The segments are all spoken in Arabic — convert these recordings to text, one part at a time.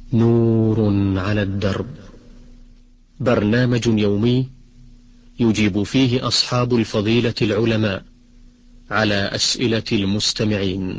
نور على الدرب، برنامج يومي يجيب فيه أصحاب الفضيلة العلماء على أسئلة المستمعين.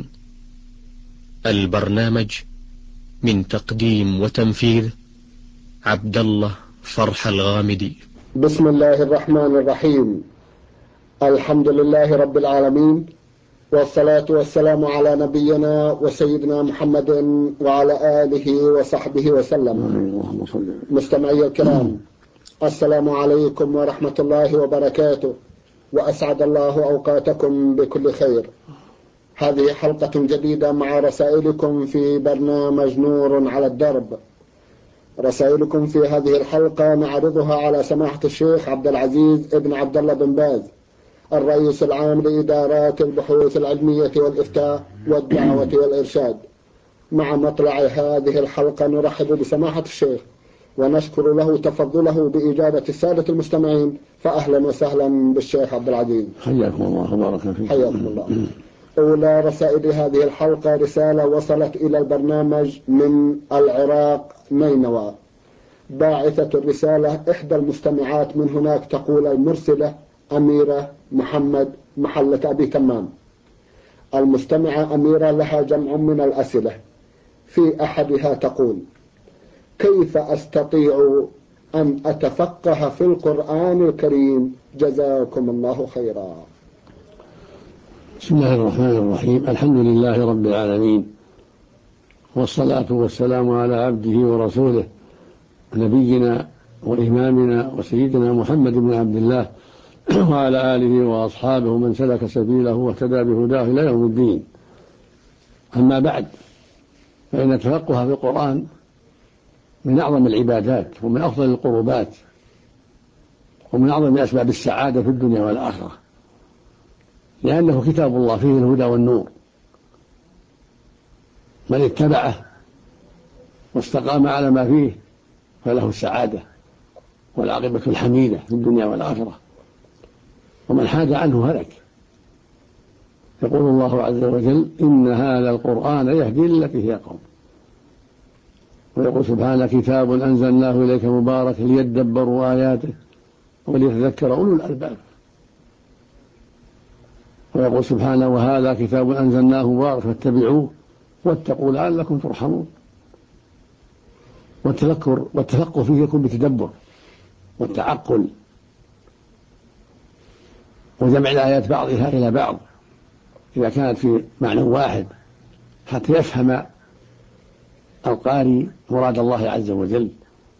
البرنامج من تقديم وتنفيذ عبد الله فرح الغامدي. بسم الله الرحمن الرحيم. الحمد لله رب العالمين، والصلاة والسلام على نبينا وسيدنا محمد وعلى آله وصحبه وسلم. مستمعي الكرام، السلام عليكم ورحمة الله وبركاته، وأسعد الله أوقاتكم بكل خير. هذه حلقة جديدة مع رسائلكم في برنامج نور على الدرب. رسائلكم في هذه الحلقة نعرضها على سماحة الشيخ عبد العزيز ابن عبد الله بن باز، الرئيس العام لإدارات البحوث العلمية والإفتاء والدعوة والإرشاد. مع مطلع هذه الحلقة نرحب بسماحة الشيخ ونشكر له تفضله بإجابة السادة المستمعين، فأهلا وسهلا بالشيخ عبد العزيز. حياكم الله وبارك فيكم. حياكم الله. أولى رسائل هذه الحلقة رسالة وصلت إلى البرنامج من العراق نينوى. باعثة الرسالة إحدى المستمعات من هناك، تقول المرسلة أميرة محمد محلة أبي تمام. المستمعة أميرة لها جمع من الأسئلة، في أحدها تقول: كيف أستطيع أن أتفقه في القرآن الكريم؟ جزاكم الله خيرا. بسم الله الرحمن الرحيم. الحمد لله رب العالمين، والصلاة والسلام على عبده ورسوله نبينا وإمامنا وسيدنا محمد بن عبد الله وعلى آله وأصحابه من سلك سبيله واهتدى بهداه إلى يوم الدين. أما بعد، فإن التفقه في القرآن من أعظم العبادات ومن أفضل القربات ومن أعظم أسباب السعادة في الدنيا والآخرة، لأنه كتاب الله فيه الهدى والنور. من اتبعه واستقام على ما فيه فله السعادة والعاقبة الحميدة في الدنيا والآخرة، ومن حاد عنه هلك. يقول الله عز وجل: إن هذا القرآن يهدي للتي هي أقوم. ويقول سبحانه: كتاب أنزلناه إليك مبارك ليدبروا آياته وليتذكر أولو الألباب. ويقول سبحانه: وهذا كتاب أنزلناه مبارك فاتبعوه واتقوا لعلكم ترحمون. والتفقه فيه يكون بتدبر والتعقل وجمع الآيات بعضها إلى بعض إذا كانت في معنى واحد، حتى يفهم القارئ مراد الله عز وجل.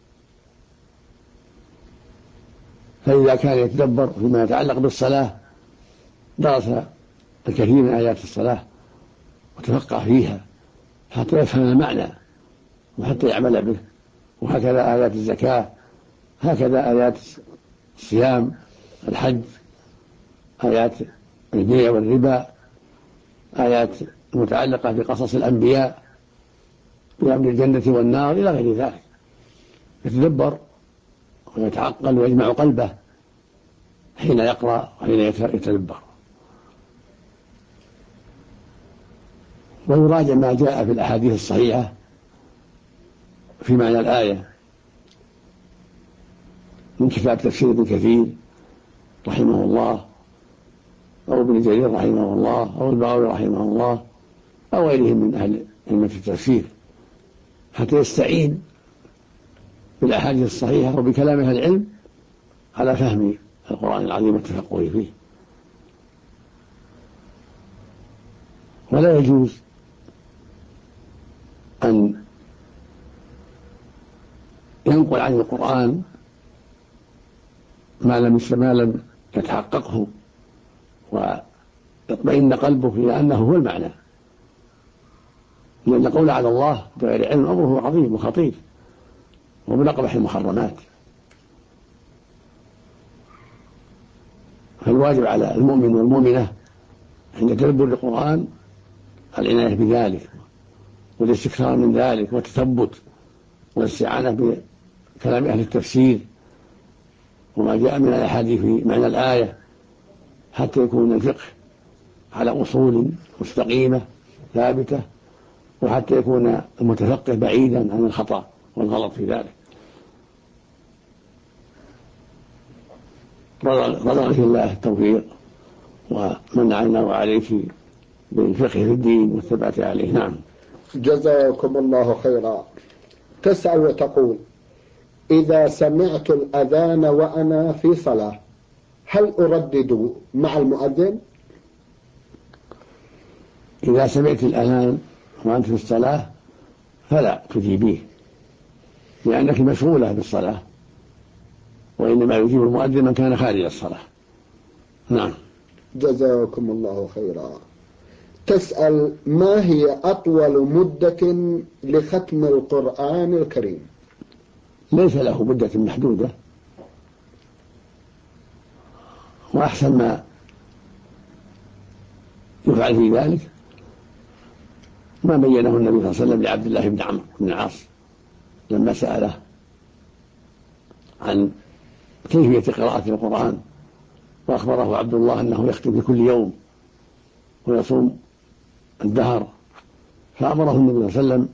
فإذا كان يتدبر فيما يتعلق بالصلاة درس الكثير من آيات الصلاة وتفقه فيها حتى يفهم المعنى وحتى يعمل به. وهكذا آيات الزكاة، هكذا آيات الصيام، الحج، آيات البيع والربا، آيات المتعلقة بقصص الأنبياء بأمر الجنة والنار إلى غير ذلك. يتدبر ويتعقل ويجمع قلبه حين يقرأ وحين يتدبر، ويراجع ما جاء في الأحاديث الصحيحة في معنى الآية من كتاب تفسير ابن كثير رحمه الله، أو ابن جرير رحمه الله، أو البغوي رحمه الله، أو غيرهم من أهل علم التفسير، حتى يستعين بالأحاديث الصحيحة وبكلام أهل العلم على فهم القرآن العظيم والتفقه فيه. ولا يجوز أن ينقل عن القرآن ما لم يتحققه ويطمئن قلبه إلى أنه هو المعنى، لأن قول على الله بغير علم أمره عظيم وخطير ومن أقبح المحرمات. فالواجب على المؤمن والمؤمنة عند تدبر القرآن العناية بذلك والاستكثار من ذلك والتثبت والاستعانة بكلام أهل التفسير وما جاء من الأحاديث في معنى الآية، حتى يكون الفقه على أصول مستقيمة ثابتة وحتى يكون المتفقه بعيدا عن الخطأ والغلط في ذلك. رزقك الله التوفيق ومن عنا عليك بالفقه في الدين والثبات عليه. نعم. جزاكم الله خيرا. تسأل وتقول: إذا سمعت الأذان وأنا في صلاة هل أردد مع المؤذن؟ إذا سمعت الأذان وأنت في الصلاة فلا تجيبيه، لأنك مشغولة بالصلاة، وإنما يجيب المؤذن من كان خارج الصلاة. نعم. جزاكم الله خيرا. تسأل: ما هي أطول مدة لختم القرآن الكريم؟ ليس له مدة محدودة، وأحسن ما يفعل في ذلك ما بينه النبي صلى الله عليه وسلم لعبد الله بن عمرو بن العاص لما سأله عن كيفية قراءة القرآن، وأخبره عبد الله أنه يختم في كل يوم ويصوم الدهر، فأمره النبي صلى الله عليه وسلم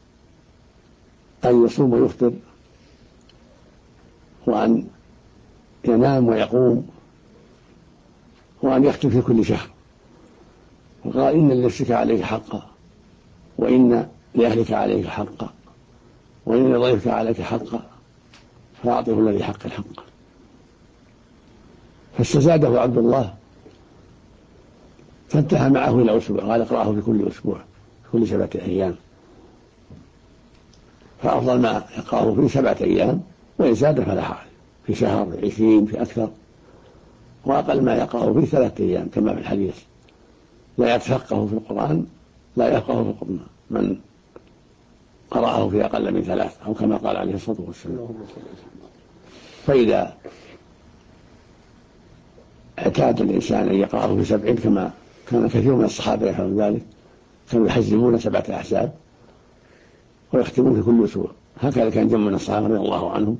أن يصوم ويفطر وأن ينام ويقوم وأن يختم في كل شهر، وقال: إن لنفسك عليك حقا، وإن لأهلك عليك حقا، وإن لضيفك عليك حقا، فأعطه الذي حق الحق. فاستزاده عبد الله فانتهى معه إلى أسبوع، قال: اقرأه في كل أسبوع، كل 7 أيام. فأفضل ما يقرأه في 7 أيام، وإن زاد فلا حرج، في شهر، في 20، في أكثر. وأقل ما يقرأه في 3 أيام كما في الحديث: لا يتفقه في القرآن، لا يفقه في القرآن من قرأه في أقل من 3، أو كما قال عليه الصلاة والسلام. فإذا اعتاد الإنسان أن يقرأه في 7 كما كان كثير من الصحابة يفعلون ذلك، كانوا يحزمون 7 أحزاب ويختمون في كل أسبوع، هكذا كان جمع من الصحابة رضي الله عنهم.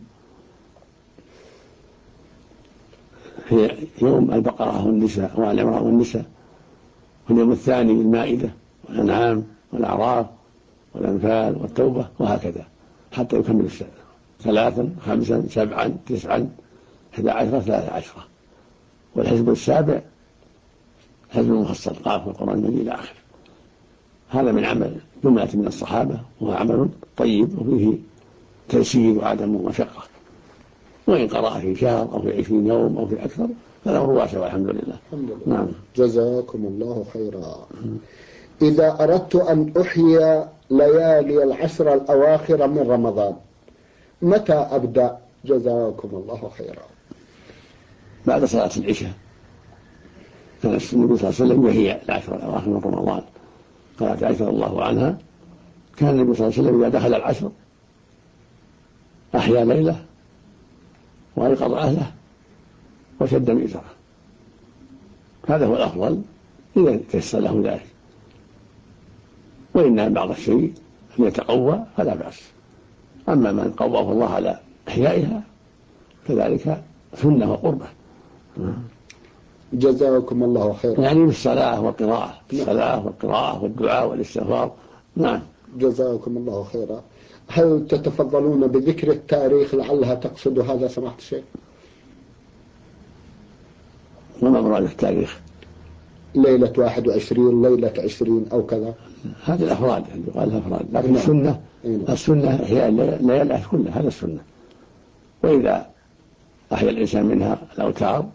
في يوم البقرة والنساء وآل عمران والنساء، واليوم الثاني المائدة والأنعام والأعراف والأنفال والتوبة، وهكذا حتى يكمل 3 5 7 9 11 13. والحزب السابع حزب المفصل قاف القرآن المجيد إلى آخره. هذا من عمل جملة من الصحابة، وهو عمل طيب وفيه تيسير وعدم مشقة، وإن قرأ في شهر أو في 20 يوم أو في أكثر فله واسع والحمد لله. نعم. جزاكم الله خيرا. إذا أردت أن أحيي ليالي العشر الأواخر من رمضان متى أبدأ؟ جزاكم الله خيرا. بعد صلاة العشاء كان النبي صلى الله عليه وسلم يحيي العشر الأواخر من رمضان. قالت عائشة رضي الله عنها: كان النبي صلى الله عليه وسلم إذا دخل العشر أحيا ليلة وأيقظ أهله وشد مئزره. هذا هو الأفضل إذا تيسر له ذلك، وإن بعض الشيء أن يتقوى فلا بأس. أما من قواه الله على إحيائها فذلك سنة وقربة. جزاكم الله خيرا. يعني بالصلاة والقراءة، الصلاة والقراءة والدعاء والاستغفار. نعم. جزاكم الله خيرا. هل تتفضلون بذكر التاريخ لعلها تقصد هذا سماحة الشيخ؟ وما مراد التاريخ؟ ليلة 21، ليلة 20 أو كذا. هذه الأفراد يقال لها أفراد، لكن السنة السنة هي الليالي كلها، هذا السنة. وإذا أحيا الإنسان منها الأوتار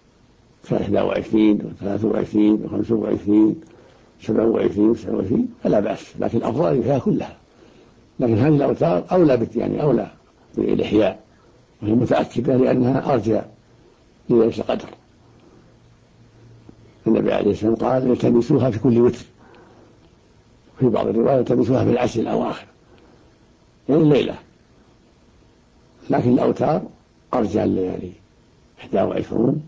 ف21 و23 و25 27 و29 فلا بأس، لكن الأفضل فيها كلها. لكن هذه الأوتار أولى أولى بالإحياء، وهي متأكدة لأنها أرجى لليلة القدر. النبي عليه الصلاة والسلام قال: التمسوها في كل وتر، في بعض الروايات التمسوها في العشر الأواخر، يعني الليلة. لكن الأوتار أرجى الليالي: 21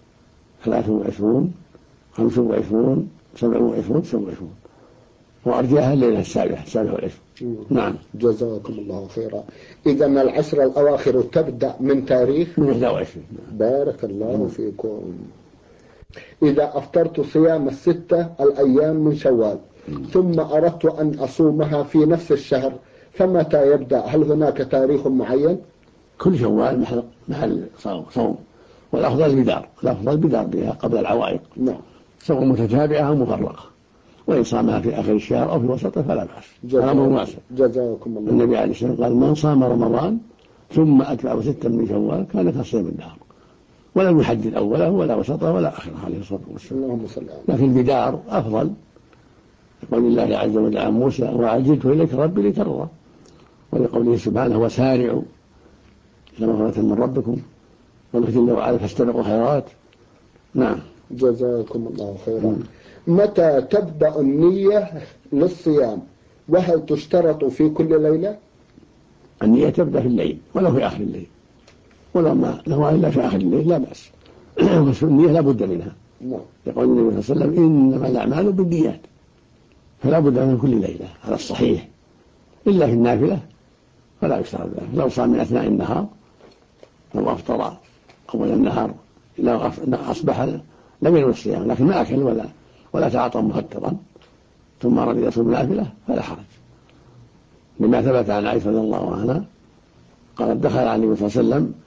23 25 27 29، وأرجاها الليلة 27. نعم. جزاكم الله خيرا. إذا العشر الأواخر تبدأ من تاريخ من 21. بارك الله فيكم. إذا أفطرت صيام 6 الأيام من شوال ثم أردت أن أصومها في نفس الشهر، فمتى يبدأ؟ هل هناك تاريخ معين؟ كل شوال محل صوم، والأفضل البدار بها قبل العوائق. نعم. سواء متتابعة أو مفرقة، وإن صامها في آخر الشهر أو في وسطه فلا بأس. هذا أمر واسع. جزاكم الله. النبي عليه الصلاة والسلام قال: من صام رمضان ثم أتبعه 6 من شوال كان كصيام الدهر، ولم يحدد أوله ولا وسطه ولا آخره عليه الصلاة والسلام. اللهم صل على. لكن البدار أفضل، يقول الله عز وجل عن موسى: وعجلت إليك ربي لترضى، ولقوله سبحانه: وسارعوا إلى مغفرة من ربكم ولكن لو عاد فاستبقوا الخيرات. نعم. جزاكم الله خيرا. متى تبدأ النية للصيام، وهل تشترط في كل ليلة؟ النية تبدأ في الليل ولو في آخر الليل، ولو ما له إلا في آخر الليل لا بأس. بس النية لا بد منها. يقول النبي صلى الله عليه وسلم: إنما الأعمال بالنيات، فلا بد من كل ليلة على الصحيح، إلا في النافلة فلا يشترط ذلك. لو صام من أثناء النهار، لو أفطر أول النهار لو أصبح لم ينوي الصيام، لكن ما أكل ولا تعاطى مفطرا ثم أراد يصوم نافلة فلا حرج، لما ثبت عن عائشة رضي الله عنها قالت: دخل على النبي صلى الله عليه وسلم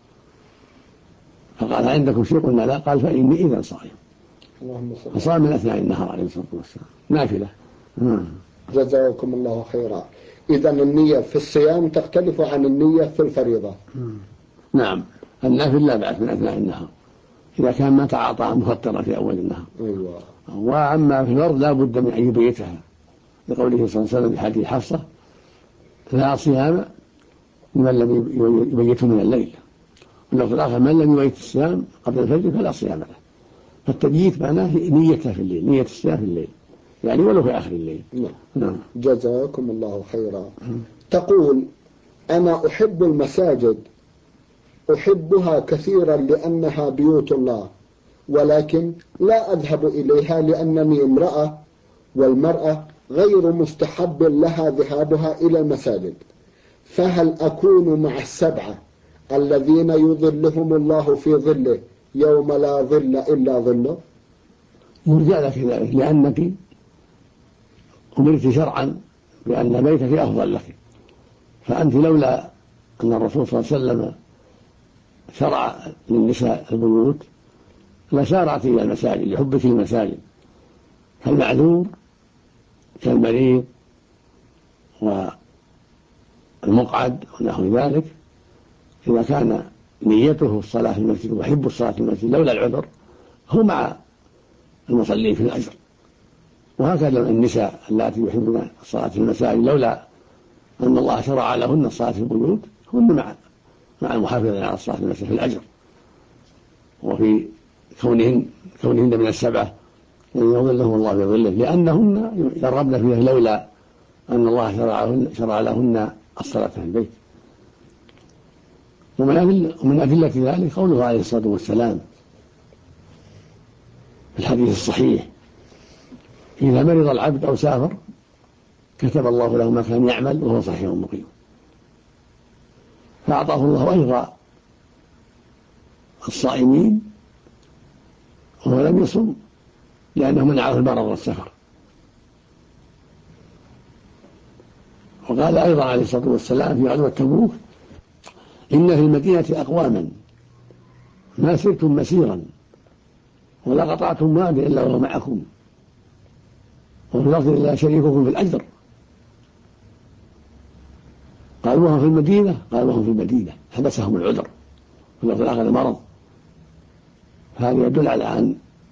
فقال: عندكم شيء؟ قلنا: لا. قال: فإني إذا صائم. فصام من أثناء النهار عليه الصلاة والسلام نافلة. جزاكم الله خيرا. إذا النية في الصيام تختلف عن النية في الفريضة. نعم. النافل لا بأس من أثناء النهار إذا كان ما تعاطى مفطرا في أول النهار. أيوة. وأما في الفرض لا بد من أن يبيتها، لقوله صلى الله عليه وسلم في حديث حفصة: لا صيام لمن لم يبيته من الليل. واللفظ الآخر: من لم يبيت الصيام قبل الفجر فلا صيام له. فالتبييت معناه نيته في الليل، نية الصيام في الليل يعني ولو في آخر الليل. نعم. جزاكم الله خيرا. تقول: أنا أحب المساجد، أحبها كثيرا لأنها بيوت الله، ولكن لا أذهب إليها لأنني امرأة، والمرأة غير مستحب لها ذهابها إلى المساجد، فهل أكون مع 7 الذين يظلهم الله في ظله يوم لا ظل إلا ظله؟ يرجى لك ذلك، لأنك أمرت شرعا بأن بيتك أفضل لك، فأنت لولا أن الرسول صلى الله عليه وسلم شرع للنساء البيوت لسارعت إلى المساجد لحبك المساجد، فالمعذور كالمريض والمقعد ونحو ذلك إذا كان نيته الصلاة في المسجد ويحب الصلاة في المسجد لولا العذر هو مع المصلين في الأجر. وهكذا النساء اللاتي يحبن الصلاة في المساجد لولا أن الله شرع لهن الصلاة في البيوت هن مع المحافظين على الصلاة في المسجد في الأجر، وفي كونهن من 7 الذين يظلهم الله في ظله، لأنهن يرغبن فيه لولا أن الله شرع لهن الصلاة في البيت. ومن أدلة ذلك قوله عليه الصلاة والسلام في الحديث الصحيح: إذا مرض العبد أو سافر كتب الله له ما كان يعمل وهو صحيح مقيم، فأعطاه الله أجر الصائمين وهو لم يصم لأنه منعه المرض والسفر. وقال أيضا عليه الصلاة والسلام في غزوة تبوك: إن في المدينة أقواما ما سرتم مسيرا ولا قطعتم واديا إلا وهو معكم، وفي لفظ لا شريككم في الأجر. قال: وهم في المدينة؟ قال: وهم في المدينة حبسهم العذر، في اللفظ الآخر المرض. هذا يدل على أن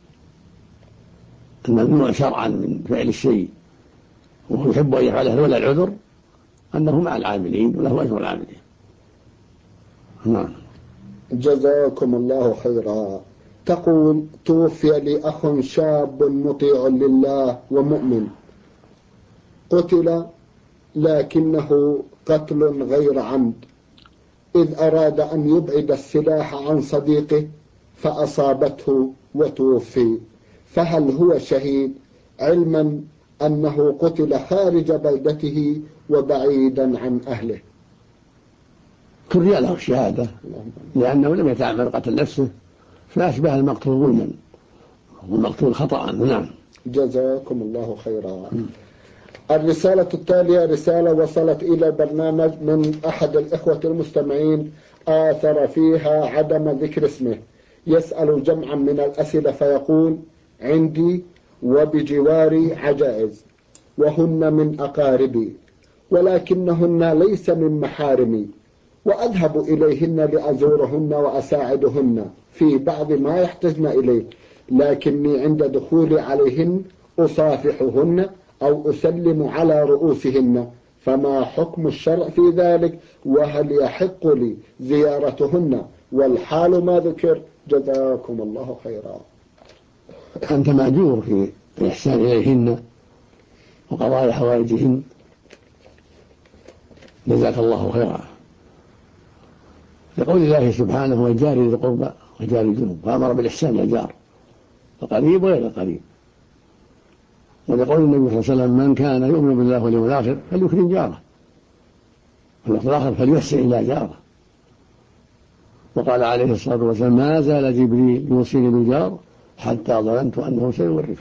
الممنوع شرعا من فعل الشيء وهو يحب أن يفعله لولا العذر أنه مع العاملين وله أجر العاملين. نعم. جزاكم الله خيرا. تقول: توفي لي أخ شاب مطيع لله ومؤمن، قتل لكنه قتل غير عمد، إذ أراد أن يبعد السلاح عن صديقه فأصابته وتوفي، فهل هو شهيد علما أنه قتل خارج بلدته وبعيدا عن أهله؟ ترجى له الشهادة لأنه لم يتعمد قتل نفسه، فأشبه المقتول ظلما، والمقتول خطأ. نعم. جزاكم الله خيرا. الرسالة التالية رسالة وصلت إلى البرنامج من أحد الإخوة المستمعين آثر فيها عدم ذكر اسمه، يسأل جمعا من الأسئلة فيقول: عندي وبجواري عجائز وهن من أقاربي ولكنهن ليس من محارمي، وأذهب إليهن لأزورهن وأساعدهن في بعض ما يحتجن إليه، لكني عند دخولي عليهن أصافحهن أو أسلم على رؤوسهن، فما حكم الشرع في ذلك؟ وهل يحق لي زيارتهن والحال ما ذكر؟ جزاكم الله خيرا. أنت مأجور في الإحسان إليهن وقضاء حوائجهن، جزاك الله خيرا، لقول الله سبحانه: والجار ذي القربى وجار الجنوب، فأمر بالإحسان إلى الجار القريب وغير القريب. ولقول النبي صلى الله عليه وسلم: من كان يؤمن بالله واليوم الآخر فليكرم جاره، واللفظ الآخر فليحسن إلى جاره. وقال عليه الصلاة والسلام: ما زال جبريل يوصيني بالجار حتى ظننت أنه سيورثه.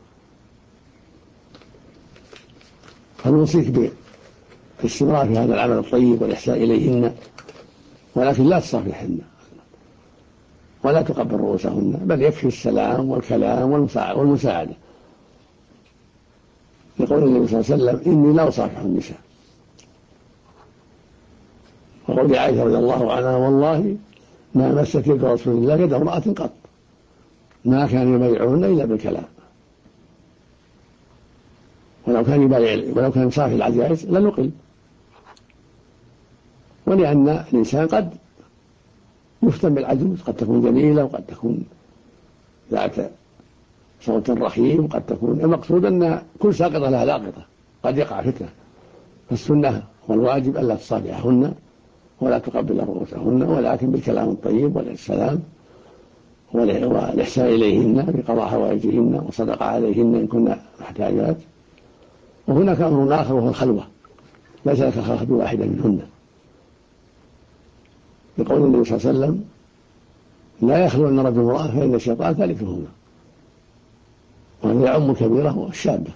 فنوصيك بالاستمرار في هذا العمل الطيب والإحسان إليهن، ولكن لا تصافحهن ولا تقبل رؤوسهن، بل يكفي السلام والكلام والمساعدة، يقول النبي صلى الله عليه وسلم: إني لا أصافح النساء. وقول عائشة رضي الله عنها: والله ما مست يد رسول الله يد امرأة قط، ما كان يبايعهن إلا بالكلام. ولو كان يصافح العجائز لنقل. ولأن الإنسان قد يفتن بالعجوز، قد تكون جميلة وقد تكون ذات صوت رخيم وقد تكون، المقصود أن كل ساقطة لها لاقطة، قد يقع فتنة. فالسنة والواجب ألا تصافحهن ولا تقبل رؤوسهن، ولكن بالكلام الطيب والسلام والإحسان إليهن بقضاء حوائجهن وصدقة عليهن إن كنا محتاجات. وهناك أمر آخر وهو الخلوة، ليس لك خلوة بواحدة منهن، بقول النبي صلى الله عليه وسلم: لا يخلو أن رجل امرأة فإن الشيطان ثالثهما، وهذا يعم الكبيرة والشابة،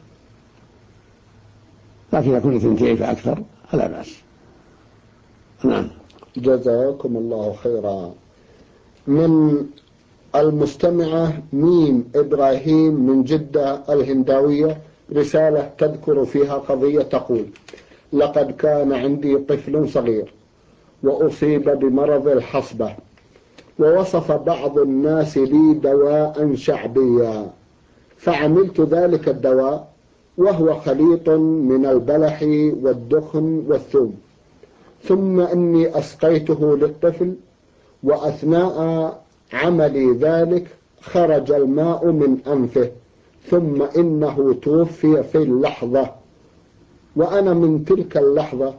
لكن يكون اثنتين فأكثر فلا بأس. نعم. جزاكم الله خيرا. من المستمعة ميم إبراهيم من جدة الهنداوية رسالة تذكر فيها قضية تقول: لقد كان عندي طفل صغير وأصيب بمرض الحصبة، ووصف بعض الناس لي دواء شعبيا، فعملت ذلك الدواء وهو خليط من البلح والدخن والثوم، ثم إني أسقيته للطفل، وأثناء عملي ذلك خرج الماء من أنفه، ثم إنه توفي في اللحظة، وأنا من تلك اللحظة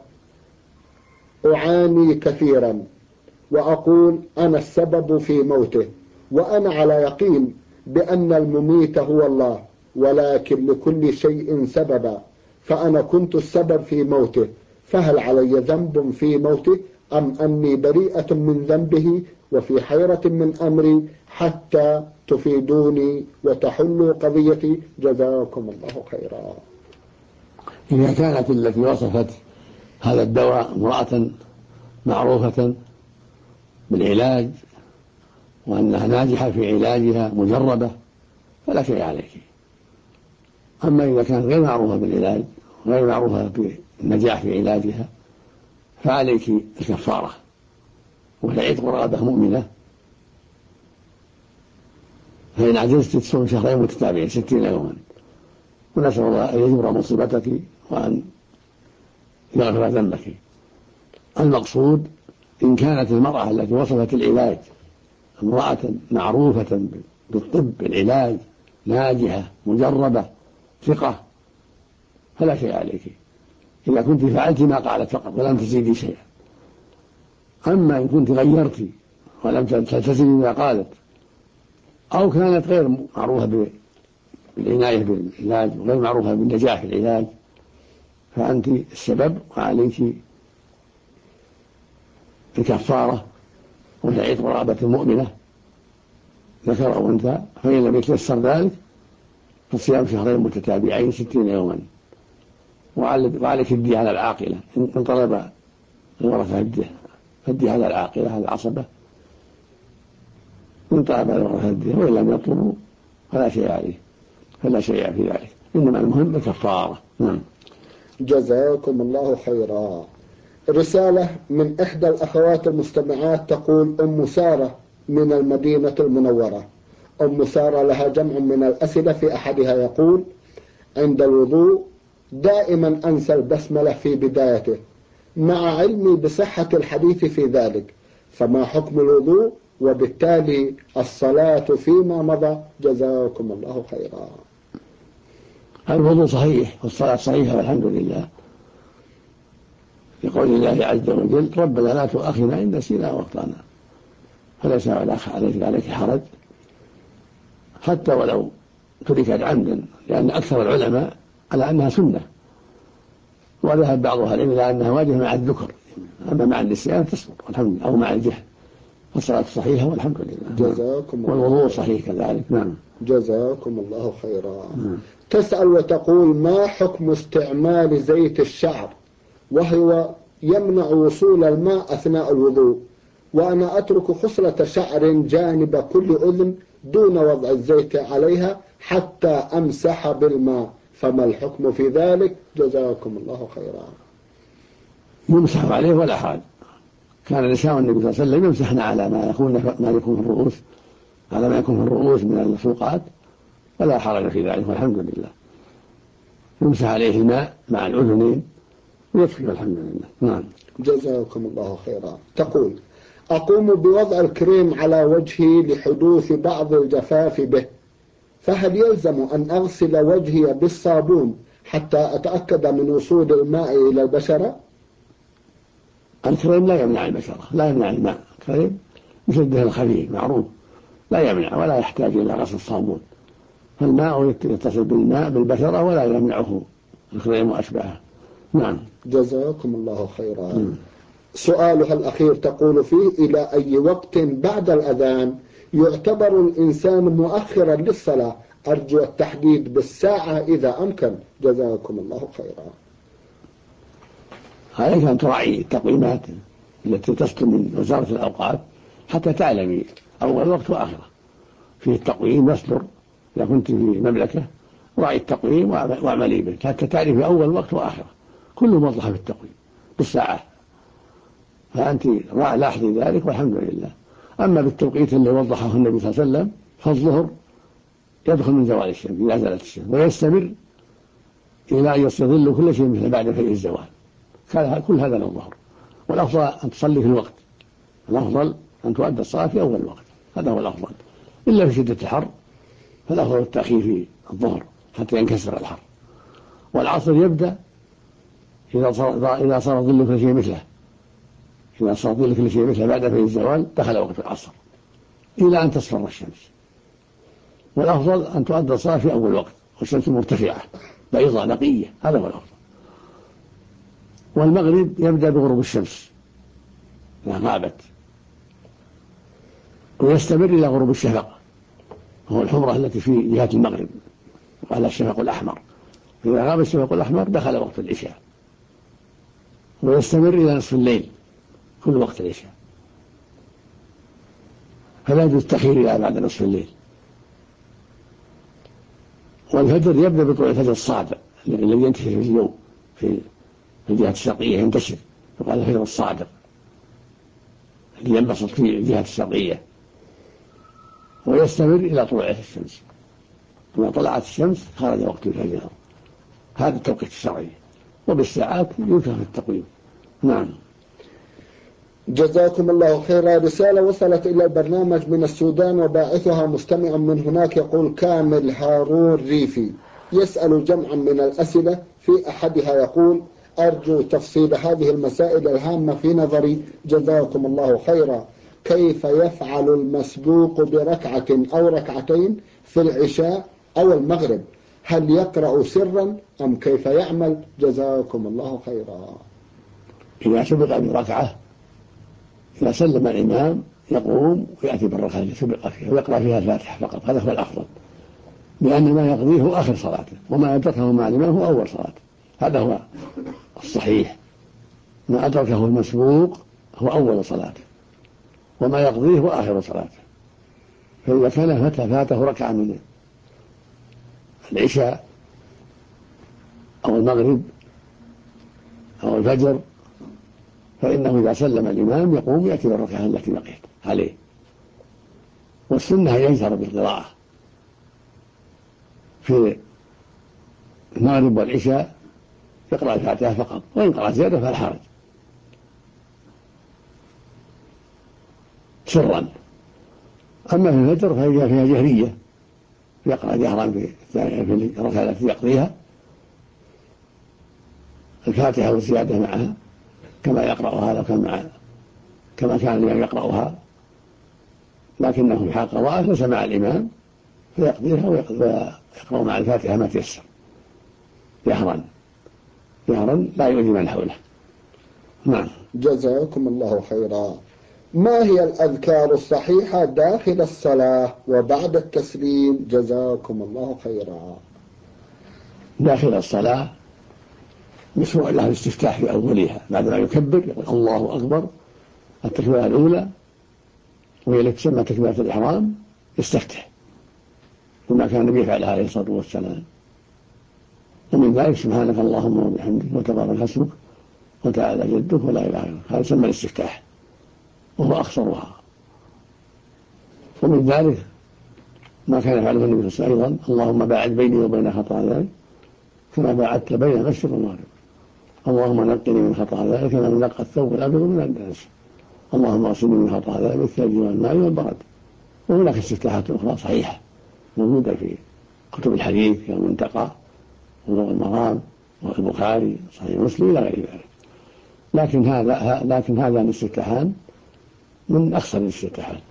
أعاني كثيرا وأقول أنا السبب في موته، وأنا على يقين بأن المميت هو الله، ولكن لكل شيء سببا، فأنا كنت السبب في موته، فهل علي ذنب في موته أم أني بريئة من ذنبه؟ وفي حيرة من أمري، حتى تفيدوني وتحلوا قضيتي، جزاكم الله خيرا. إذا كانت التي وصفت هذا الدواء امرأة معروفة بالعلاج وأنها ناجحة في علاجها مجربة فلا شيء عليك. أما إذا كانت غير معروفة بالعلاج غير معروفة بالنجاح في علاجها فعليك الكفارة، وهي عتق رقبة مؤمنة، فإن عجزت تصوم شهرين متتابعين 60 يوما، ونسأل الله أن يجبر مصيبتك وأن يغفر ذنبك. المقصود إن كانت المرأة التي وصفت العلاج امرأة معروفة بالطب بالعلاج ناجحة مجربة ثقة فلا شيء عليك، إذا كنت فعلت ما قالت فقط ولم تزيدي شيئا. أما إن كنت غيرت ولم تلتزمي ما قالت، أو كانت غير معروفة بالعناية بالعلاج وغير معروفة بالنجاح في العلاج، فأنت السبب وعليك الكفارة وهي عتق رقبة مؤمنة، ذكر أو أنثى، فإن لم يتيسر ذلك فصيام شهرين متتابعين 60 يوما. وعليك الدية على العاقلة إن طلب الورثة الدية، فالدية على العاقلة على العصبة إن طلب الورثة الدية، وإن لم يطلبوا فلا شيء عليه، فلا شيء في ذلك، إنما المهم الكفارة. نعم. جزاكم الله خيرا. رسالة من إحدى الأخوات المستمعات تقول: أم سارة من المدينة المنورة. أم سارة لها جمع من الأسئلة، في أحدها يقول: عند الوضوء دائما أنسى البسملة في بدايته مع علمي بصحة الحديث في ذلك، فما حكم الوضوء وبالتالي الصلاة فيما مضى؟ جزاكم الله خيرا. الوضوء صحيح والصلاة صحيحة والحمد لله، لقول الله عز وجل: ربنا لا تؤاخذنا إن نسينا وأخطأنا. فليس عليك حرج حتى ولو تركت عمدا، لأن أكثر العلماء على أنها سنة، وذهب بعضها إلى أنها واجبة مع الذكر، أما مع النسيان تسقط والحمد لله، أو مع الجهل، والصلاة صحيحة والحمد لله. جزاكم الله. والوضوء صحيح كذلك. نعم. جزاكم الله خيرا. تسأل وتقول: ما حكم استعمال زيت الشعر وهو يمنع وصول الماء أثناء الوضوء، وأنا أترك خصلة شعر جانب كل أذن دون وضع الزيت عليها حتى أمسح بالماء، فما الحكم في ذلك؟ جزاكم الله خيرا. يمسح عليه ولا حال، كان نساء النبي صلى الله عليه وسلم يمسحن على ما يكون في الرؤوس، على ما يكون في الرؤوس من الفوقات، ولا حرج في ذلك والحمد لله. يمسح عليه الماء مع الأذنين ويكفي والحمد لله. نعم. جزاكم الله خيرا. تقول: أقوم بوضع الكريم على وجهي لحدوث بعض الجفاف به، فهل يلزم أن أغسل وجهي بالصابون حتى أتأكد من وصول الماء إلى البشرة؟ الكريم لا يمنع البشرة، لا يمنع الماء، الكريم مثل الدهن الخفيف معروف، لا يمنع ولا يحتاج إلى غسل الصابون، فالماء يتصل بالماء بالبشرة ولا يمنعه الكريم وأشباهه. نعم. جزاكم الله خيرا. سؤالها الأخير تقول فيه: إلى أي وقت بعد الأذان يعتبر الإنسان مؤخرا للصلاة؟ أرجو التحديد بالساعة إذا أمكن. جزاكم الله خيرا. عليك أن تراعي التقويمات التي تصدر من وزارة الأوقاف حتى تعلمي أول وقت وآخره، فيه التقويم يصدر إذا كنت في مملكة، راعي التقويم واعملي به حتى تعرفي أول وقت وآخره، كله موضح في التقويم بالساعات، فأنت لاحظي ذلك والحمد لله. أما بالتوقيت اللي وضحه النبي صلى الله عليه وسلم، فالظهر يدخل من زوال الشمس إذا زالت الشمس، ويستمر إلى أن يستظل كل شيء مثل بعد فيء الزوال، كل هذا للظهر. والأفضل أن تصلي في الوقت، الأفضل أن تؤدى الصلاة في أول الوقت، هذا هو الأفضل، إلا في شدة الحر فالأفضل التأخير في الظهر حتى ينكسر الحر. والعصر يبدأ إذا صار ظل كل شيء مثله، إذا صار ظل كل شيء مثله بعد فيء الزوال دخل وقت العصر إلى أن تصفر الشمس. والأفضل أن تؤدى الصلاة في أول وقت والشمس مرتفعة بيضاء نقية، هذا هو الأفضل. والمغرب يبدأ بغروب الشمس إذا غابت، ويستمر إلى غروب الشفق، وهو الحمرة التي في جهة المغرب، وعلى الشفق الأحمر. إذا غاب الشفق الأحمر دخل وقت العشاء، ويستمر إلى نصف الليل كل وقت العشاء، فلا يجوز التأخير إلى بعد نصف الليل. والفجر يبدأ بطلوع الفجر الصادق الذي ينتشر في اليوم في الجهة الشرقية، ينتشر يقال الفجر الصادق الذي ينبسط في الجهة الشرقية، ويستمر إلى طلوع الشمس. ثم طلعت الشمس خرج وقت الفجر، هذا التوقيت الشرعي، وبالساعات يذكر في التقويم. نعم. جزاكم الله خيرا. رسالة وصلت إلى البرنامج من السودان وباعثها مستمع من هناك، يقول كامل هارون ريفي، يسأل جمعا من الأسئلة، في أحدها يقول: أرجو تفصيل هذه المسائل الهامة في نظري جزاكم الله خيرا. كيف يفعل المسبوق بركعة أو ركعتين في العشاء أو المغرب؟ هل يقرأ سرا أم كيف يعمل؟ جزاكم الله خيرا. إذا سبق بركعة، إذا سلم الإمام يقوم ويأتي بالركعة التي سبق فيها ويقرأ فيها الفاتحة فقط، هذا هو الأفضل، لأن ما يقضيه هو آخر صلاته، وما أدركه مع الإمام هو أول صلاته، هذا هو الصحيح. ما أدركه المسبوق هو أول صلاته، وما يقضيه هو آخر صلاته. فإذا كان فاته ركعة من العشاء أو المغرب أو الفجر فإنه إذا سلم الإمام يقوم يأتي بالركعة التي بقيت عليه. والسنة يجهر بالقراءة في المغرب والعشاء، يقرأ الفاتحة فقط، وإن قرأ زيادة فلا حرج سرا. أما في الفجر فهي فيها جهرية، يقرأ جهرا في الركعة التي يقضيها الفاتحة والزيادة معها كما يقرأها لو كان كما كان الإمام يقرأها، لكنه في حال قضاء ليس مع الإمام فيقضيها ويقرأ مع الفاتحة ما تيسر جهرا لا يؤذي من حوله. نعم. جزاكم الله خيرا. ما هي الأذكار الصحيحة داخل الصلاة وبعد التسليم؟ جزاكم الله خيرا. داخل الصلاة مشروع له الاستفتاح في أولها، بعدما يكبر يقول الله أكبر التكبيرة الأولى وهي التي تسمى تكبيرة الإحرام، يستفتح كما كان النبي يفعل عليه الصلاة والسلام. ومن ذلك سبحانك اللهم وبحمدك وتبارك اسمك وتعالى جدك ولا إله غيرك، هذا يسمى الاستفتاح وهو أخصرها. ومن ذلك ما كان يفعله النبي صلى الله عليه وسلم أيضا، اللهم باعد بيني وبين خطاياي كما باعدت بين المشرق والمغرب، اللهم نقني من خطاياي كما ينقى الثوب الأبيض من الدنس، اللهم اغسلني من خطاياي بالثلج والماء والبرد. وهناك استفتاحات أخرى صحيحة موجودة في كتب الحديث كالمنتقى وبلوغ المرام والبخاري صحيح مسلم إلى غير ذلك، لكن هذان الاستفتاحان من أخصر الاستفتاحات.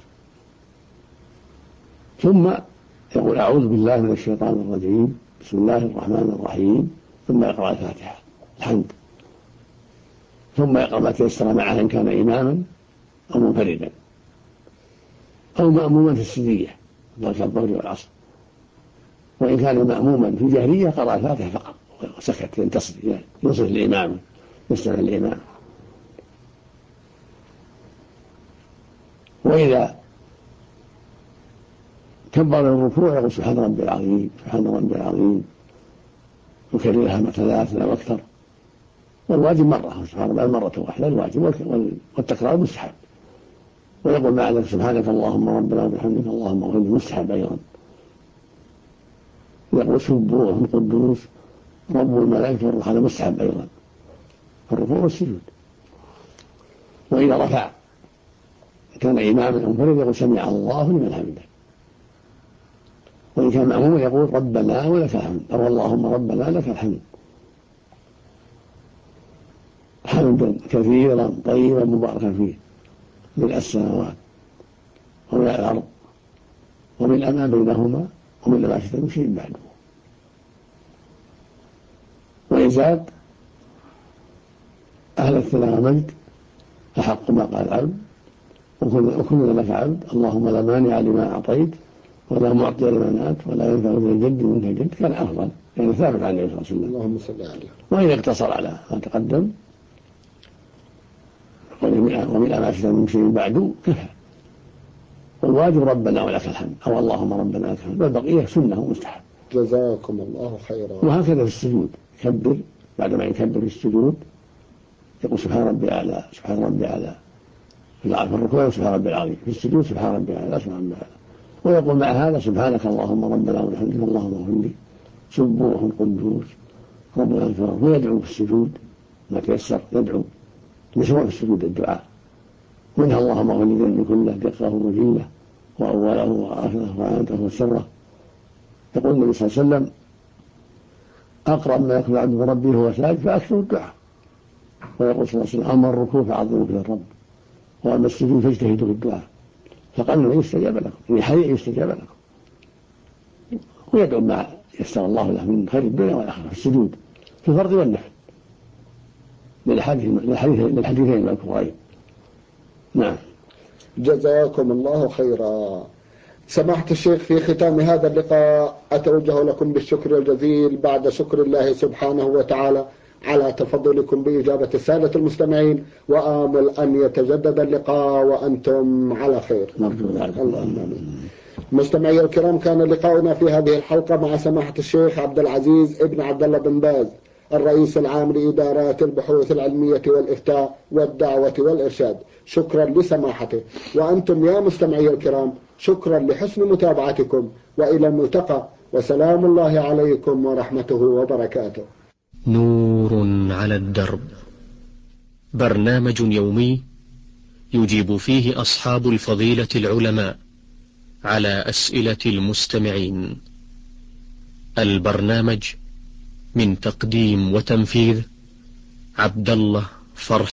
ثم يقول أعوذ بالله من الشيطان الرجيم، بسم الله الرحمن الرحيم، ثم يقرأ الفاتحة الحمد، ثم يقرأ ما تيسر معه إن كان إماما أو منفردا أو مأموما في السرية ذلك الظهر والعصر، وإن كان مأموما في جهرية قرأ الفاتحة فقط وسكت ينتصر ينصف الإمام يستمع الإمام. وإذا كبر الركوع يقول سبحان ربي العظيم سبحان ربي العظيم، يكررها 3 أو أكثر، والواجب مرة سبحان ربي مرة واحدة الواجب، والتكرار مستحب. ويقول مع ذلك سبحانك اللهم ربنا وبحمدك اللهم اغفر لي مستحب أيضا. يقول سبوح قدوس رب الملائكة والروح، هذا مستحب أيضا الركوع والسجود. وإذا رفع كان إماما أو منفردا يقول سمع الله لمن حمده، وإن كان مأموما يقول ربنا ولك الحمد أو اللهم ربنا لك الحمد حمدا كثيرا طيبا مباركا فيه من السماوات ومن الأرض ومن ما بينهما ومن ما شئت من شيء بعده. وإن زاد أهل الثناء والمجد أحق ما قال العبد وكلنا لك عبد، اللهم لا مانع لما أعطيت ولا معطي لما منعت ولا ينفع ذا الجد منك الجد، كان أفضل يعني ثابت عن النبي صلى الله عليه وسلم. اللهم صل عليه. وإذا اقتصر على ما تقدم ومن ما شئت من شيء بعده كفى. والواجب ربنا ولك الحمد أو اللهم ربنا لك الحمد، والبقية سنة مستحب. جزاكم الله خيرا. وهكذا في السجود يكبر، بعدما يكبر في السجود يقول سبحان ربي أعلى سبحان ربي أعلى، في الركوع سبحان ربي العظيم، في السجود سبحان ربي أعلى سبحان ربي أعلى. ويقول مع هذا سبحانك اللهم ربنا وبحمدك اللهم اغفر لي سبوح قدوس ربنا الكريم. ويدعو في السجود ما تيسر، يدعو مشروع في السجود الدعاء، منها اللهم اغفر لي ذنبي كله دقه وجله واوله واخره وعامته وسره. يقول النبي صلى الله عليه وسلم اقرب ما يكون العبد بربه وهو ساجد فاكثر الدعاء. ويقول صلى الله عليه وسلم اما الركوع فعظموا في الرب واما السجود فاجتهدوا في الدعاء فقالوا يستجاب لكم، يعني حي يستجاب لكم. ويدعو ما يسر الله له من خير الدنيا والاخره في السجود في الفرض والنفل للحديثين المذكورين. نعم. جزاكم الله خيرا. سماحة الشيخ، في ختام هذا اللقاء أتوجه لكم بالشكر الجزيل بعد شكر الله سبحانه وتعالى على تفضلكم بإجابة السادة المستمعين، وآمل أن يتجدد اللقاء وأنتم على خير. اللهم آمين. مستمعي الكرام، كان لقاؤنا في هذه الحلقة مع سماحة الشيخ عبد العزيز ابن عبد الله بن باز، الرئيس العام لإدارات البحوث العلمية والإفتاء والدعوة والإرشاد. شكرا لسماحته، وأنتم يا مستمعي الكرام شكرا لحسن متابعتكم، وإلى الملتقى، وسلام الله عليكم ورحمته وبركاته. نور على الدرب، برنامج يومي يجيب فيه أصحاب الفضيلة العلماء على أسئلة المستمعين. البرنامج من تقديم وتنفيذ عبد الله فرح.